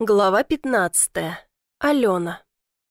Глава 15. Алена.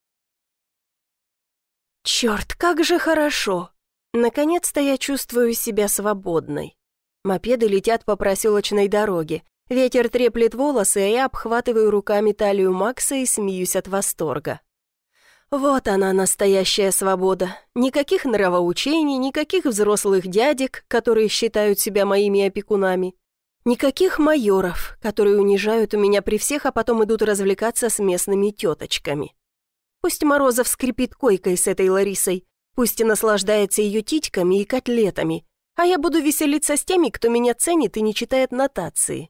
Черт, как же хорошо! Наконец-то я чувствую себя свободной. Мопеды летят по проселочной дороге. Ветер треплет волосы, а я обхватываю руками талию Макса и смеюсь от восторга. Вот она, настоящая свобода. Никаких нравоучений, никаких взрослых дядек, которые считают себя моими опекунами. Никаких майоров, которые унижают меня при всех, а потом идут развлекаться с местными теточками. Пусть Морозов скрипит койкой с этой Ларисой, пусть и наслаждается ее титьками и котлетами, а я буду веселиться с теми, кто меня ценит и не читает нотации.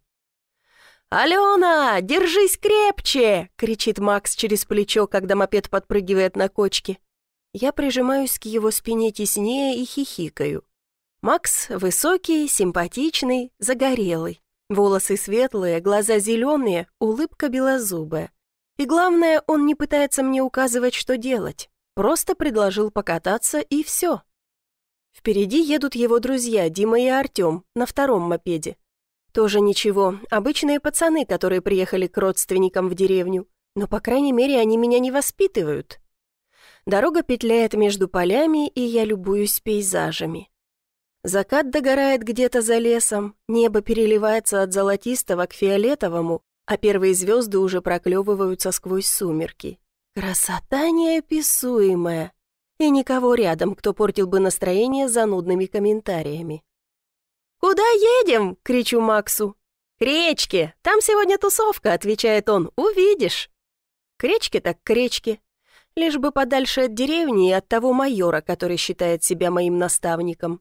«Алена, держись крепче!» — кричит Макс через плечо, когда мопед подпрыгивает на кочке. Я прижимаюсь к его спине теснее и хихикаю. Макс высокий, симпатичный, загорелый. Волосы светлые, глаза зеленые, улыбка белозубая. И главное, он не пытается мне указывать, что делать. Просто предложил покататься, и все. Впереди едут его друзья Дима и Артем на втором мопеде. Тоже ничего, обычные пацаны, которые приехали к родственникам в деревню. Но, по крайней мере, они меня не воспитывают. Дорога петляет между полями, и я любуюсь пейзажами. Закат догорает где-то за лесом, небо переливается от золотистого к фиолетовому, а первые звезды уже проклевываются сквозь сумерки. Красота неописуемая. И никого рядом, кто портил бы настроение занудными комментариями. «Куда едем?» — кричу Максу. «К речке. Там сегодня тусовка», — отвечает он. «Увидишь». К речке так к речке. Лишь бы подальше от деревни и от того майора, который считает себя моим наставником.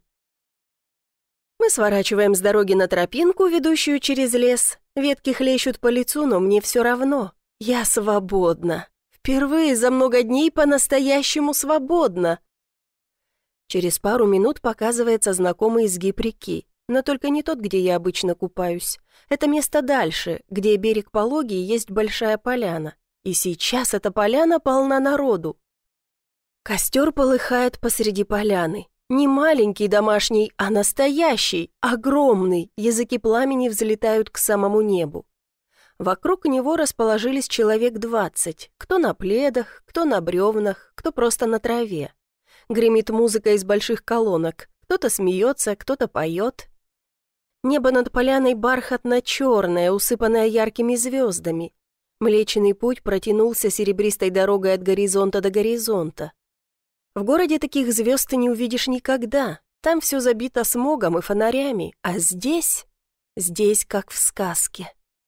Мы сворачиваем с дороги на тропинку, ведущую через лес. Ветки хлещут по лицу, но мне все равно. Я свободна. Впервые за много дней по-настоящему свободна. Через пару минут показывается знакомый изгиб реки, но только не тот, где я обычно купаюсь. Это место дальше, где берег пологий, есть большая поляна. И сейчас эта поляна полна народу. Костер полыхает посреди поляны. Не маленький домашний, а настоящий, огромный, языки пламени взлетают к самому небу. Вокруг него расположились человек 20, кто на пледах, кто на бревнах, кто просто на траве. Гремит музыка из больших колонок, кто-то смеется, кто-то поет. Небо над поляной бархатно-черное, усыпанное яркими звездами. Млечный путь протянулся серебристой дорогой от горизонта до горизонта. В городе таких звезд ты не увидишь никогда. Там все забито смогом и фонарями. А здесь как в сказке.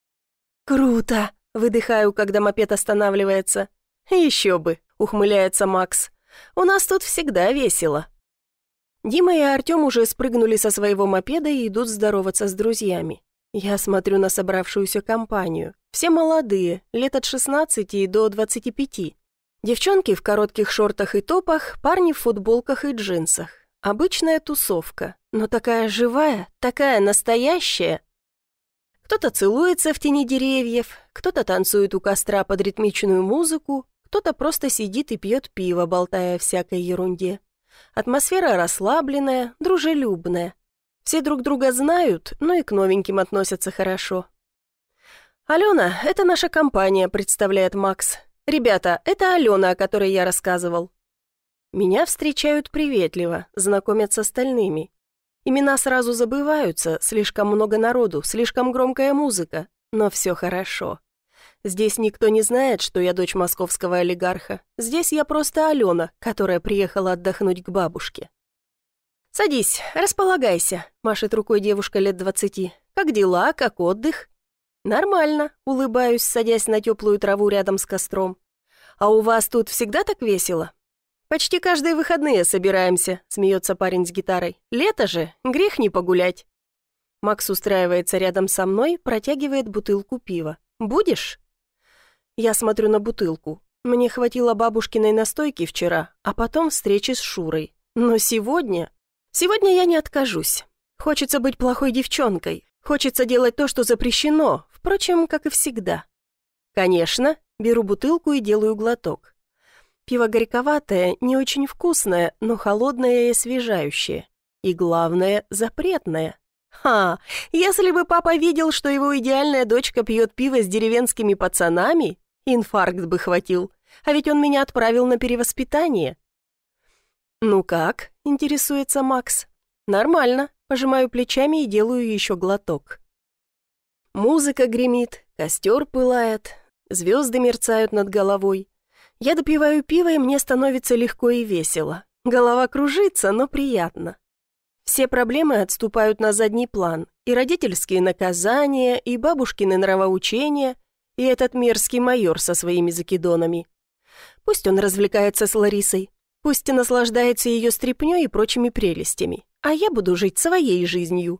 «Круто!» — выдыхаю, когда мопед останавливается. «Еще бы!» — ухмыляется Макс. «У нас тут всегда весело». Дима и Артем уже спрыгнули со своего мопеда и идут здороваться с друзьями. Я смотрю на собравшуюся компанию. Все молодые, лет от 16 до 25. Девчонки в коротких шортах и топах, парни в футболках и джинсах. Обычная тусовка, но такая живая, такая настоящая. Кто-то целуется в тени деревьев, кто-то танцует у костра под ритмичную музыку, кто-то просто сидит и пьет пиво, болтая о всякой ерунде. Атмосфера расслабленная, дружелюбная. Все друг друга знают, но и к новеньким относятся хорошо. «Алена, это наша компания», — представляет Макс. «Ребята, это Алена, о которой я рассказывал». Меня встречают приветливо, знакомят с остальными. Имена сразу забываются, слишком много народу, слишком громкая музыка, но все хорошо. Здесь никто не знает, что я дочь московского олигарха. Здесь я просто Алена, которая приехала отдохнуть к бабушке. «Садись, располагайся», — машет рукой девушка лет 20. «Как дела, как отдых?» «Нормально», — улыбаюсь, садясь на теплую траву рядом с костром. «А у вас тут всегда так весело?» «Почти каждые выходные собираемся», — смеется парень с гитарой. «Лето же, грех не погулять». Макс устраивается рядом со мной, протягивает бутылку пива. «Будешь?» Я смотрю на бутылку. Мне хватило бабушкиной настойки вчера, а потом встречи с Шурой. Но сегодня я не откажусь. Хочется быть плохой девчонкой. Хочется делать то, что запрещено, впрочем, как и всегда. Конечно, беру бутылку и делаю глоток. Пиво горьковатое, не очень вкусное, но холодное и освежающее. И главное, запретное. Ха, если бы папа видел, что его идеальная дочка пьет пиво с деревенскими пацанами, инфаркт бы хватил, а ведь он меня отправил на перевоспитание. «Ну как?» — интересуется Макс. «Нормально», — пожимаю плечами и делаю еще глоток. Музыка гремит, костер пылает, звезды мерцают над головой. Я допиваю пиво, и мне становится легко и весело. Голова кружится, но приятно. Все проблемы отступают на задний план. И родительские наказания, и бабушкины нравоучения, и этот мерзкий майор со своими закидонами. Пусть он развлекается с Ларисой, пусть и наслаждается ее стряпнёй и прочими прелестями, а я буду жить своей жизнью.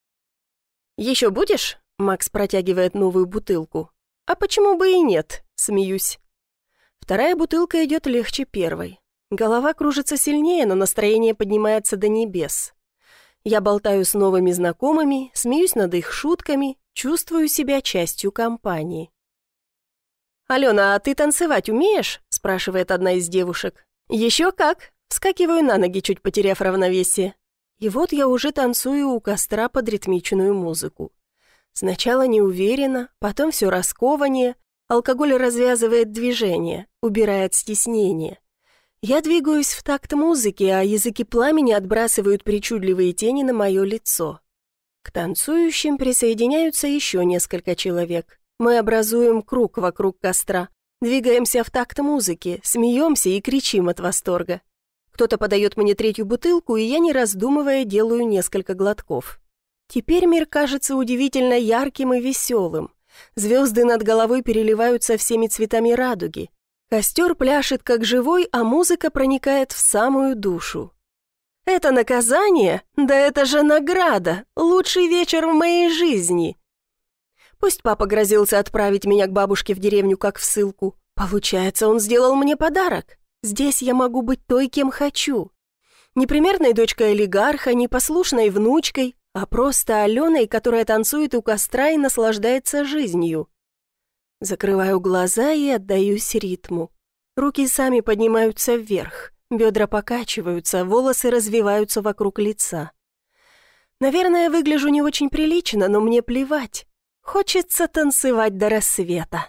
«Еще будешь?» — Макс протягивает новую бутылку. «А почему бы и нет?» — смеюсь. Вторая бутылка идет легче первой. Голова кружится сильнее, но настроение поднимается до небес. Я болтаю с новыми знакомыми, смеюсь над их шутками, чувствую себя частью компании. «Алена, а ты танцевать умеешь?» — спрашивает одна из девушек. «Еще как!» — вскакиваю на ноги, чуть потеряв равновесие. И вот я уже танцую у костра под ритмичную музыку. Сначала неуверенно, потом все раскованнее. Алкоголь развязывает движение, убирает стеснение. Я двигаюсь в такт музыки, а языки пламени отбрасывают причудливые тени на мое лицо. К танцующим присоединяются еще несколько человек. Мы образуем круг вокруг костра, двигаемся в такт музыки, смеемся и кричим от восторга. Кто-то подает мне третью бутылку, и я, не раздумывая, делаю несколько глотков. Теперь мир кажется удивительно ярким и веселым. Звезды над головой переливаются всеми цветами радуги. Костер пляшет как живой, а музыка проникает в самую душу. «Это наказание? Да это же награда! Лучший вечер в моей жизни!» Пусть папа грозился отправить меня к бабушке в деревню как в ссылку. Получается, он сделал мне подарок. Здесь я могу быть той, кем хочу. Не примерной дочкой олигарха, не послушной внучкой, а просто Аленой, которая танцует у костра и наслаждается жизнью. Закрываю глаза и отдаюсь ритму. Руки сами поднимаются вверх, бедра покачиваются, волосы развиваются вокруг лица. Наверное, выгляжу не очень прилично, но мне плевать. Хочется танцевать до рассвета.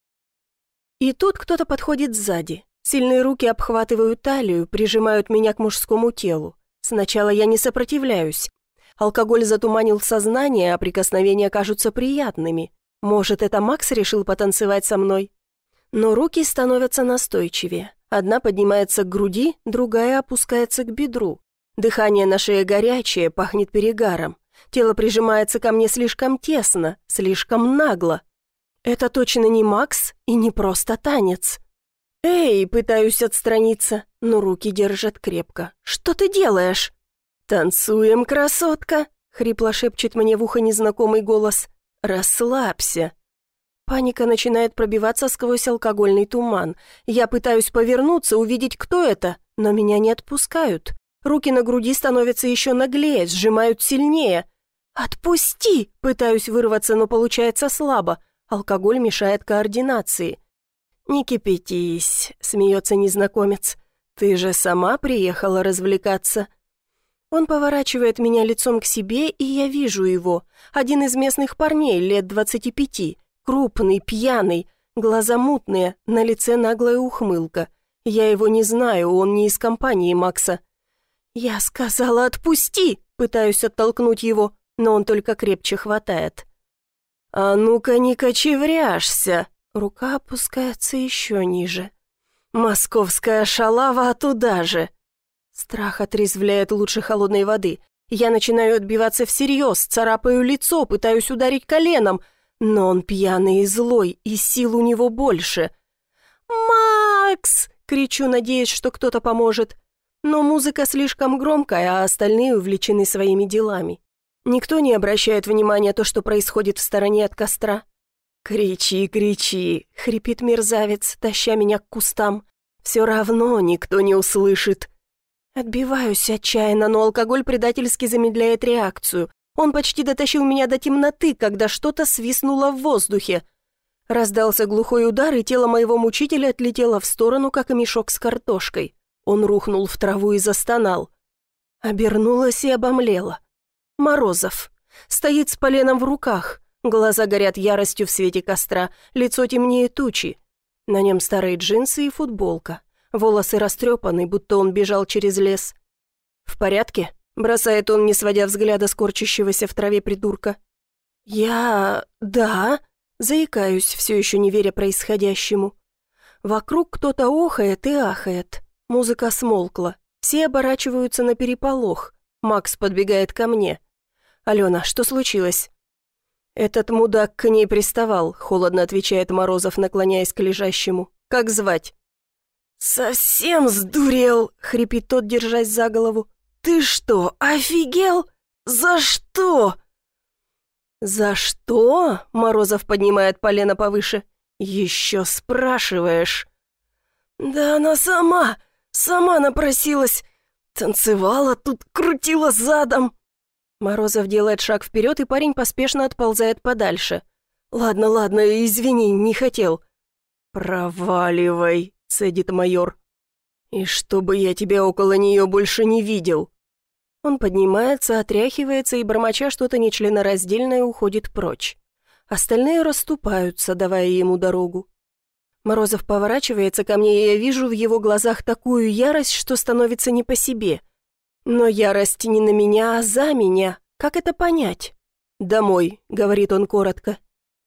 И тут кто-то подходит сзади. Сильные руки обхватывают талию, прижимают меня к мужскому телу. Сначала я не сопротивляюсь. Алкоголь затуманил сознание, а прикосновения кажутся приятными. Может, это Макс решил потанцевать со мной? Но руки становятся настойчивее. Одна поднимается к груди, другая опускается к бедру. Дыхание на шее горячее, пахнет перегаром. Тело прижимается ко мне слишком тесно, слишком нагло. Это точно не Макс и не просто танец. «Эй!» — пытаюсь отстраниться, но руки держат крепко. «Что ты делаешь?» «Танцуем, красотка!» — хрипло шепчет мне в ухо незнакомый голос. «Расслабься!» Паника начинает пробиваться сквозь алкогольный туман. Я пытаюсь повернуться, увидеть, кто это, но меня не отпускают. Руки на груди становятся еще наглее, сжимают сильнее. «Отпусти!» — пытаюсь вырваться, но получается слабо. Алкоголь мешает координации. «Не кипятись», — смеется незнакомец. «Ты же сама приехала развлекаться». Он поворачивает меня лицом к себе, и я вижу его. Один из местных парней, лет 25, крупный, пьяный, глаза мутные, на лице наглая ухмылка. Я его не знаю, он не из компании Макса. «Я сказала, отпусти!» — пытаюсь оттолкнуть его, но он только крепче хватает. «А ну-ка не кочевряшься!» Рука опускается еще ниже. «Московская шалава, а туда же!» Страх отрезвляет лучше холодной воды. Я начинаю отбиваться всерьез, царапаю лицо, пытаюсь ударить коленом, но он пьяный и злой, и сил у него больше. «Макс!» — кричу, надеясь, что кто-то поможет. Но музыка слишком громкая, а остальные увлечены своими делами. Никто не обращает внимания на то, что происходит в стороне от костра. «Кричи, кричи!» — хрипит мерзавец, таща меня к кустам. «Все равно никто не услышит». Отбиваюсь отчаянно, но алкоголь предательски замедляет реакцию. Он почти дотащил меня до темноты, когда что-то свистнуло в воздухе. Раздался глухой удар, и тело моего мучителя отлетело в сторону, как и мешок с картошкой. Он рухнул в траву и застонал. Обернулась и обомлела. Морозов. Стоит с поленом в руках. Глаза горят яростью в свете костра, лицо темнее тучи. На нем старые джинсы и футболка. Волосы растрепаны, будто он бежал через лес. «В порядке?» — бросает он, не сводя взгляда с корчащегося в траве придурка. Да», — заикаюсь, все еще не веря происходящему. Вокруг кто-то охает и ахает. Музыка смолкла. Все оборачиваются на переполох. Макс подбегает ко мне. «Алена, что случилось?» «Этот мудак к ней приставал», — холодно отвечает Морозов, наклоняясь к лежащему. «Как звать?» «Совсем сдурел», — хрипит тот, держась за голову. «Ты что, офигел? За что?» «За что?» — Морозов поднимает полено повыше. «Еще спрашиваешь?» «Да она сама напросилась. Танцевала тут, крутила задом». Морозов делает шаг вперед, и парень поспешно отползает подальше. «Ладно, извини, не хотел». «Проваливай», — цедит майор. «И чтобы я тебя около нее больше не видел». Он поднимается, отряхивается и, бормоча что-то нечленораздельное, уходит прочь. Остальные расступаются, давая ему дорогу. Морозов поворачивается ко мне, и я вижу в его глазах такую ярость, что становится не по себе. Но ярость не на меня, а за меня. Как это понять? «Домой», — говорит он коротко.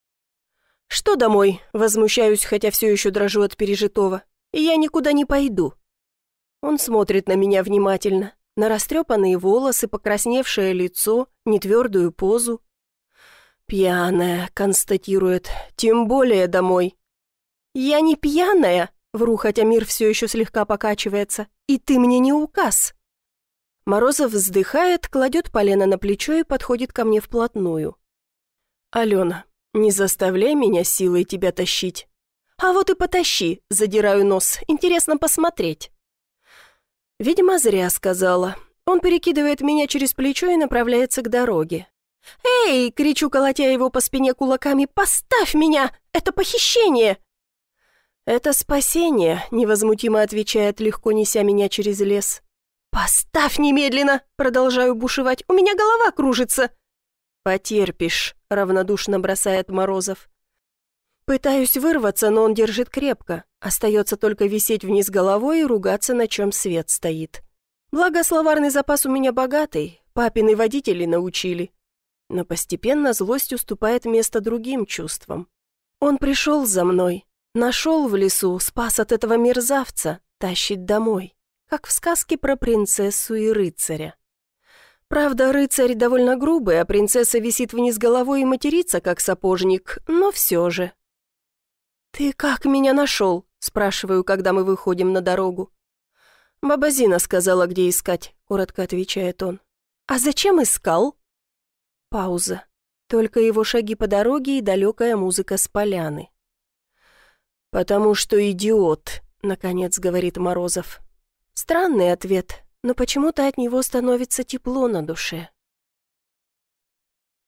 «Что домой?» — возмущаюсь, хотя все еще дрожу от пережитого. «Я никуда не пойду». Он смотрит на меня внимательно, на растрепанные волосы, покрасневшее лицо, нетвердую позу. «Пьяная», — констатирует, — «тем более домой». «Я не пьяная», — вру, хотя мир все еще слегка покачивается, «и ты мне не указ». Морозов вздыхает, кладет полено на плечо и подходит ко мне вплотную. «Алена, не заставляй меня силой тебя тащить». «А вот и потащи», — задираю нос, «интересно посмотреть». Видимо, зря сказала. Он перекидывает меня через плечо и направляется к дороге. «Эй!» — кричу, колотя его по спине кулаками. «Поставь меня! Это похищение!» «Это спасение», — невозмутимо отвечает, легко неся меня через лес. «Поставь немедленно!» — продолжаю бушевать. «У меня голова кружится!» «Потерпишь», — равнодушно бросает Морозов. Пытаюсь вырваться, но он держит крепко. Остается только висеть вниз головой и ругаться, на чем свет стоит. Благо, словарный запас у меня богатый, папины водители научили. Но постепенно злость уступает место другим чувствам. Он пришел за мной, нашел в лесу, спас от этого мерзавца, тащит домой. Как в сказке про принцессу и рыцаря. Правда, рыцарь довольно грубый, а принцесса висит вниз головой и матерится, как сапожник, но все же. «Ты как меня нашел?» — спрашиваю, когда мы выходим на дорогу. «Баба Зина сказала, где искать», — коротко отвечает он. «А зачем искал?» Пауза. Только его шаги по дороге и далекая музыка с поляны. «Потому что идиот», — наконец говорит Морозов. Странный ответ, но почему-то от него становится тепло на душе.